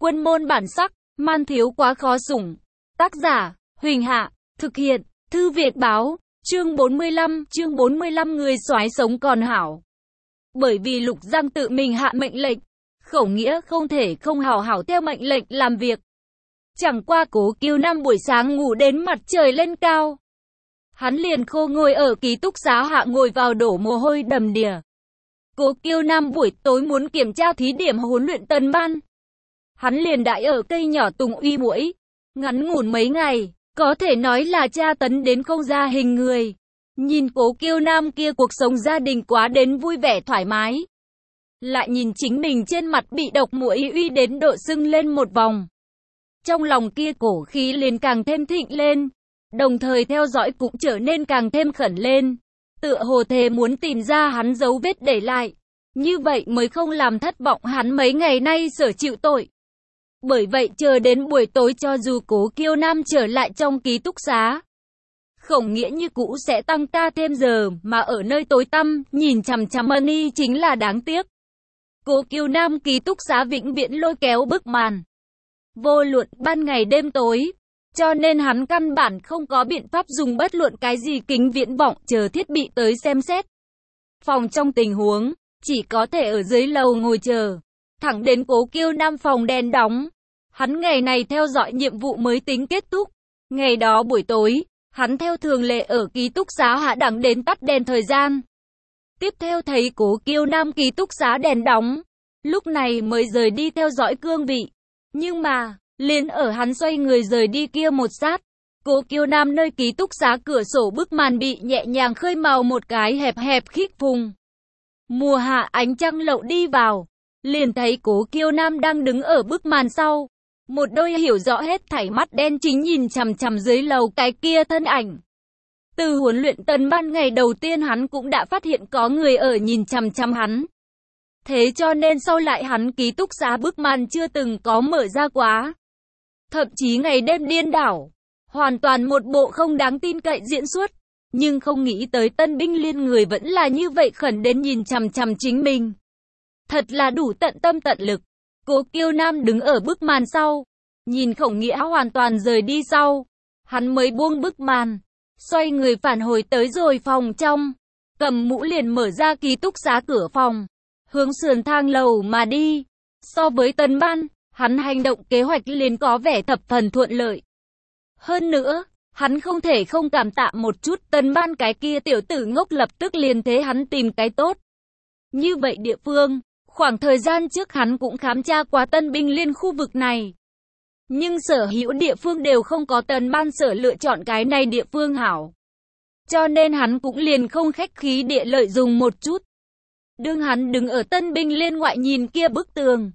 Quân môn bản sắc, man thiếu quá khó sủng. Tác giả, Huỳnh Hạ, thực hiện, Thư Việt Báo, chương 45 người soái sống còn hảo. Bởi vì Lục Giang tự mình hạ mệnh lệnh, Khổng Nghĩa không thể không hảo hảo theo mệnh lệnh làm việc. Chẳng qua Cố Kiêu Nam buổi sáng ngủ đến mặt trời lên cao. Hắn liền khô ngồi ở ký túc xá hạ ngồi vào đổ mồ hôi đầm đìa. Cố Kiêu Nam buổi tối muốn kiểm tra thí điểm huấn luyện tân ban. Hắn liền đãi ở cây nhỏ tùng uy muỗi, ngắn ngủn mấy ngày, có thể nói là tra tấn đến không ra hình người. Nhìn Cố Kiêu Nam kia cuộc sống gia đình quá đến vui vẻ thoải mái. Lại nhìn chính mình trên mặt bị độc muỗi uy đến độ sưng lên một vòng. Trong lòng kia cổ khí liền càng thêm thịnh lên, đồng thời theo dõi cũng trở nên càng thêm khẩn lên. Tựa hồ thề muốn tìm ra hắn dấu vết để lại. Như vậy mới không làm thất vọng hắn mấy ngày nay sở chịu tội. Bởi vậy chờ đến buổi tối cho dù Cố Kiêu Nam trở lại trong ký túc xá, Khổng Nghĩa như cũ sẽ tăng ca thêm giờ mà ở nơi tối tăm, nhìn chằm chằm Money chính là đáng tiếc. Cố Kiêu Nam ký túc xá vĩnh viễn lôi kéo bức màn. Vô luận ban ngày đêm tối, cho nên hắn căn bản không có biện pháp dùng bất luận cái gì kính viễn vọng chờ thiết bị tới xem xét. Phòng trong tình huống, chỉ có thể ở dưới lầu ngồi chờ. Thẳng đến Cố Kiêu Nam phòng đèn đóng. Hắn ngày này theo dõi nhiệm vụ mới tính kết thúc. Ngày đó buổi tối, hắn theo thường lệ ở ký túc xá hạ đẳng đến tắt đèn thời gian. Tiếp theo thấy Cố Kiêu Nam ký túc xá đèn đóng. Lúc này mới rời đi theo dõi cương vị. Nhưng mà, liền ở hắn xoay người rời đi kia một sát. Cố Kiêu Nam nơi ký túc xá cửa sổ bức màn bị nhẹ nhàng khơi màu một cái hẹp hẹp khít phùng. Mùa hạ ánh trăng lậu đi vào. Liền thấy Cố Kiêu Nam đang đứng ở bức màn sau. Một đôi hiểu rõ hết thảy mắt đen chính nhìn chằm chằm dưới lầu cái kia thân ảnh. Từ huấn luyện tân ban ngày đầu tiên hắn cũng đã phát hiện có người ở nhìn chằm chằm hắn. Thế cho nên sau lại hắn ký túc xá bức màn chưa từng có mở ra quá. Thậm chí ngày đêm điên đảo. Hoàn toàn một bộ không đáng tin cậy diễn xuất. Nhưng không nghĩ tới tân binh liên người vẫn là như vậy khẩn đến nhìn chằm chằm chính mình. Thật là đủ tận tâm tận lực. Cố Kiêu Nam đứng ở bức màn sau. Nhìn Khổng Nghĩa hoàn toàn rời đi sau. Hắn mới buông bức màn. Xoay người phản hồi tới rồi phòng trong. Cầm mũ liền mở ra ký túc xá cửa phòng. Hướng sườn thang lầu mà đi. So với tân ban, hắn hành động kế hoạch liền có vẻ thập phần thuận lợi. Hơn nữa, hắn không thể không cảm tạ một chút tân ban cái kia tiểu tử ngốc lập tức liền thế hắn tìm cái tốt. Như vậy địa phương, khoảng thời gian trước hắn cũng khám tra qua tân binh liên khu vực này. Nhưng sở hữu địa phương đều không có tân ban sở lựa chọn cái này địa phương hảo. Cho nên hắn cũng liền không khách khí địa lợi dùng một chút. Đương hắn đứng ở tân binh liên ngoại nhìn kia bức tường.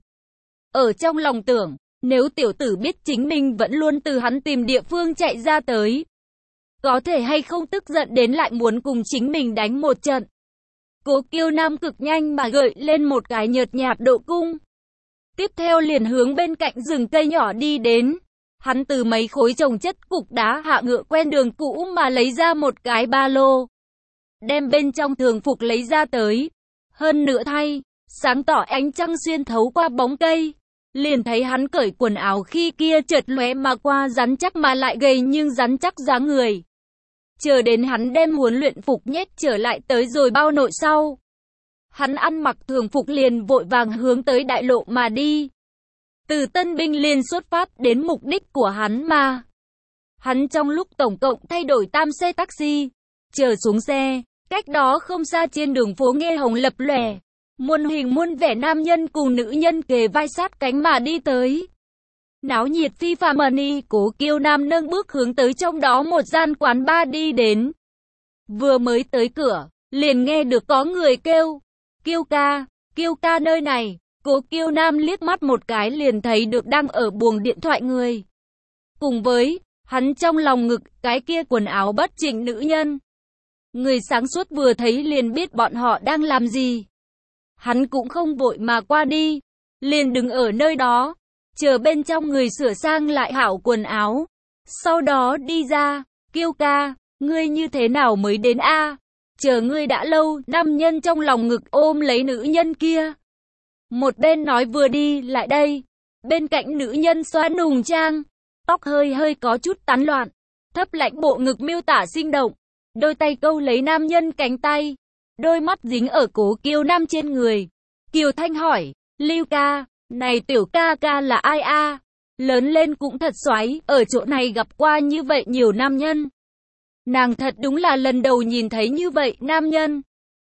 Ở trong lòng tưởng, nếu tiểu tử biết chính mình vẫn luôn từ hắn tìm địa phương chạy ra tới. Có thể hay không tức giận đến lại muốn cùng chính mình đánh một trận. Cố Kiêu Nam cực nhanh mà gợi lên một cái nhợt nhạt độ cung. Tiếp theo liền hướng bên cạnh rừng cây nhỏ đi đến. Hắn từ mấy khối chồng chất cục đá hạ ngựa quen đường cũ mà lấy ra một cái ba lô. Đem bên trong thường phục lấy ra tới. Hơn nữa thay, sáng tỏ ánh trăng xuyên thấu qua bóng cây. Liền thấy hắn cởi quần áo khi kia chợt lóe mà qua rắn chắc mà lại gầy nhưng rắn chắc dáng người. Chờ đến hắn đem huấn luyện phục nhét trở lại tới rồi bao nội sau. Hắn ăn mặc thường phục liền vội vàng hướng tới đại lộ mà đi. Từ tân binh liền xuất phát đến mục đích của hắn mà. Hắn trong lúc tổng cộng thay đổi 3 xe taxi. Chờ xuống xe, cách đó không xa trên đường phố Nghê Hồng lập lòe. Muôn hình muôn vẻ nam nhân cùng nữ nhân kề vai sát cánh mà đi tới. Náo nhiệt phi phàm Money. Cố Kiêu Nam nâng bước hướng tới trong đó một gian quán bar đi đến. Vừa mới tới cửa, liền nghe được có người kêu. Kiêu ca nơi này. Cố Kiêu Nam liếc mắt một cái liền thấy được đang ở buồng điện thoại người. Cùng với, hắn trong lòng ngực cái kia quần áo bất chỉnh nữ nhân. Người sáng suốt vừa thấy liền biết bọn họ đang làm gì. Hắn cũng không vội mà qua đi. Liền đứng ở nơi đó. Chờ bên trong người sửa sang lại hảo quần áo. Sau đó đi ra. Kiêu ca, ngươi như thế nào mới đến a? Chờ ngươi đã lâu. Nam nhân trong lòng ngực ôm lấy nữ nhân kia. Một bên nói vừa đi lại đây. Bên cạnh nữ nhân xoa nùng trang, tóc hơi hơi có chút tán loạn, thấp lãnh bộ ngực miêu tả sinh động, đôi tay câu lấy nam nhân cánh tay, đôi mắt dính ở Cố Kiều Nam trên người. Kiều Thanh hỏi, Lưu ca, này tiểu ca ca là ai a? Lớn lên cũng thật xoáy, ở chỗ này gặp qua như vậy nhiều nam nhân. Nàng thật đúng là lần đầu nhìn thấy như vậy nam nhân.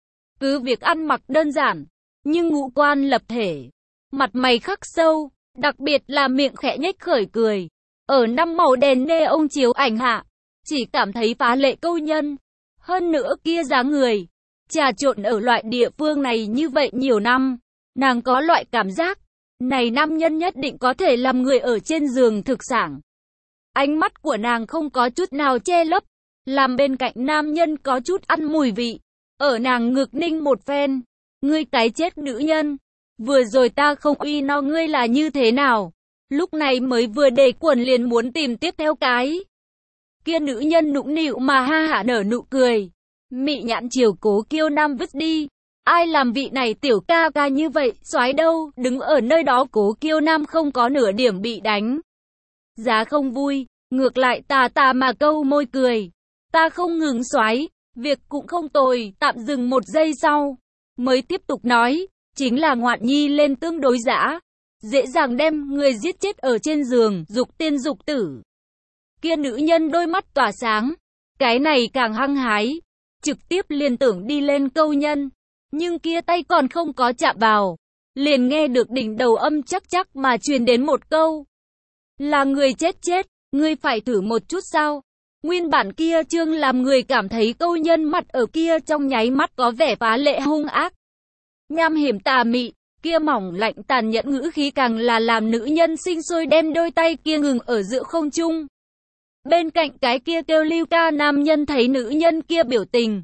Cứ việc ăn mặc đơn giản, nhưng ngũ quan lập thể, mặt mày khắc sâu, đặc biệt là miệng khẽ nhếch khởi cười. Ở năm màu đèn neon chiếu ảnh hạ, chỉ cảm thấy phá lệ câu nhân. Hơn nữa kia dáng người, trà trộn ở loại địa phương này như vậy nhiều năm, nàng có loại cảm giác, này nam nhân nhất định có thể làm người ở trên giường thực sảng. Ánh mắt của nàng không có chút nào che lấp, làm bên cạnh nam nhân có chút ăn mùi vị. Ở nàng ngực ninh một phen, ngươi cái chết nữ nhân, vừa rồi ta không uy no ngươi là như thế nào, lúc này mới vừa để quần liền muốn tìm tiếp theo cái. Kia nữ nhân nũng nịu mà ha hả nở nụ cười, mị nhãn chiều Cố Kiều Nam vứt đi. Ai làm vị này tiểu ca ca như vậy, soái đâu, đứng ở nơi đó Cố Kiều Nam không có nửa điểm bị đánh giá không vui, ngược lại tà mà câu môi cười, ta không ngừng soái, việc cũng không tồi. Tạm dừng một giây sau, mới tiếp tục nói, chính là ngoạn nhi lên tương đối dã, dễ dàng đem người giết chết ở trên giường, dục tiên dục tử. Kia nữ nhân đôi mắt tỏa sáng, cái này càng hăng hái, trực tiếp liền tưởng đi lên câu nhân, nhưng kia tay còn không có chạm vào, liền nghe được đỉnh đầu âm chắc mà truyền đến một câu, là người chết, ngươi phải thử một chút sao? Nguyên bản kia chương làm người cảm thấy câu nhân mặt ở kia trong nháy mắt có vẻ phá lệ hung ác, nham hiểm tà mị, kia mỏng lạnh tàn nhẫn ngữ khí càng là làm nữ nhân sinh sôi đem đôi tay kia ngừng ở giữa không trung. Bên cạnh cái kia kêu Lưu ca nam nhân thấy nữ nhân kia biểu tình,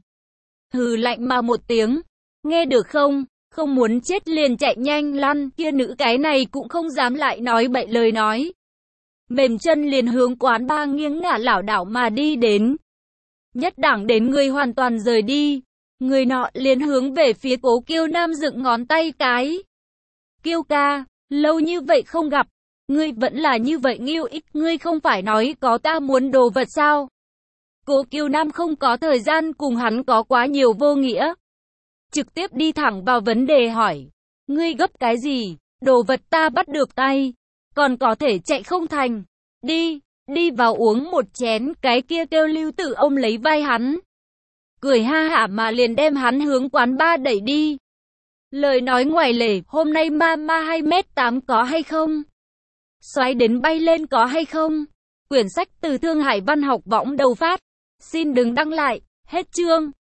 hừ lạnh mà một tiếng, nghe được không, không muốn chết liền chạy nhanh lăn. Kia nữ cái này cũng không dám lại nói bậy lời nói, mềm chân liền hướng quán ba nghiêng ngả lảo đảo mà đi đến. Nhất đẳng đến người hoàn toàn rời đi, người nọ liền hướng về phía Cố Kiều Nam dựng ngón tay cái. Kiều ca, lâu như vậy không gặp, ngươi vẫn là như vậy nghiêu ích, ngươi không phải nói có ta muốn đồ vật sao? Cố Kiều Nam không có thời gian cùng hắn có quá nhiều vô nghĩa, trực tiếp đi thẳng vào vấn đề hỏi, ngươi gấp cái gì, đồ vật ta bắt được tay, còn có thể chạy không thành, đi vào uống một chén. Cái kia kêu Lưu Tử ông lấy vai hắn, cười ha hả mà liền đem hắn hướng quán ba đẩy đi. Lời nói ngoài lề, hôm nay ma 2m8 có hay không? Xoáy đến bay lên có hay không? Quyển sách từ Thương Hải Văn học võng đầu phát. Xin đừng đăng lại, hết chương.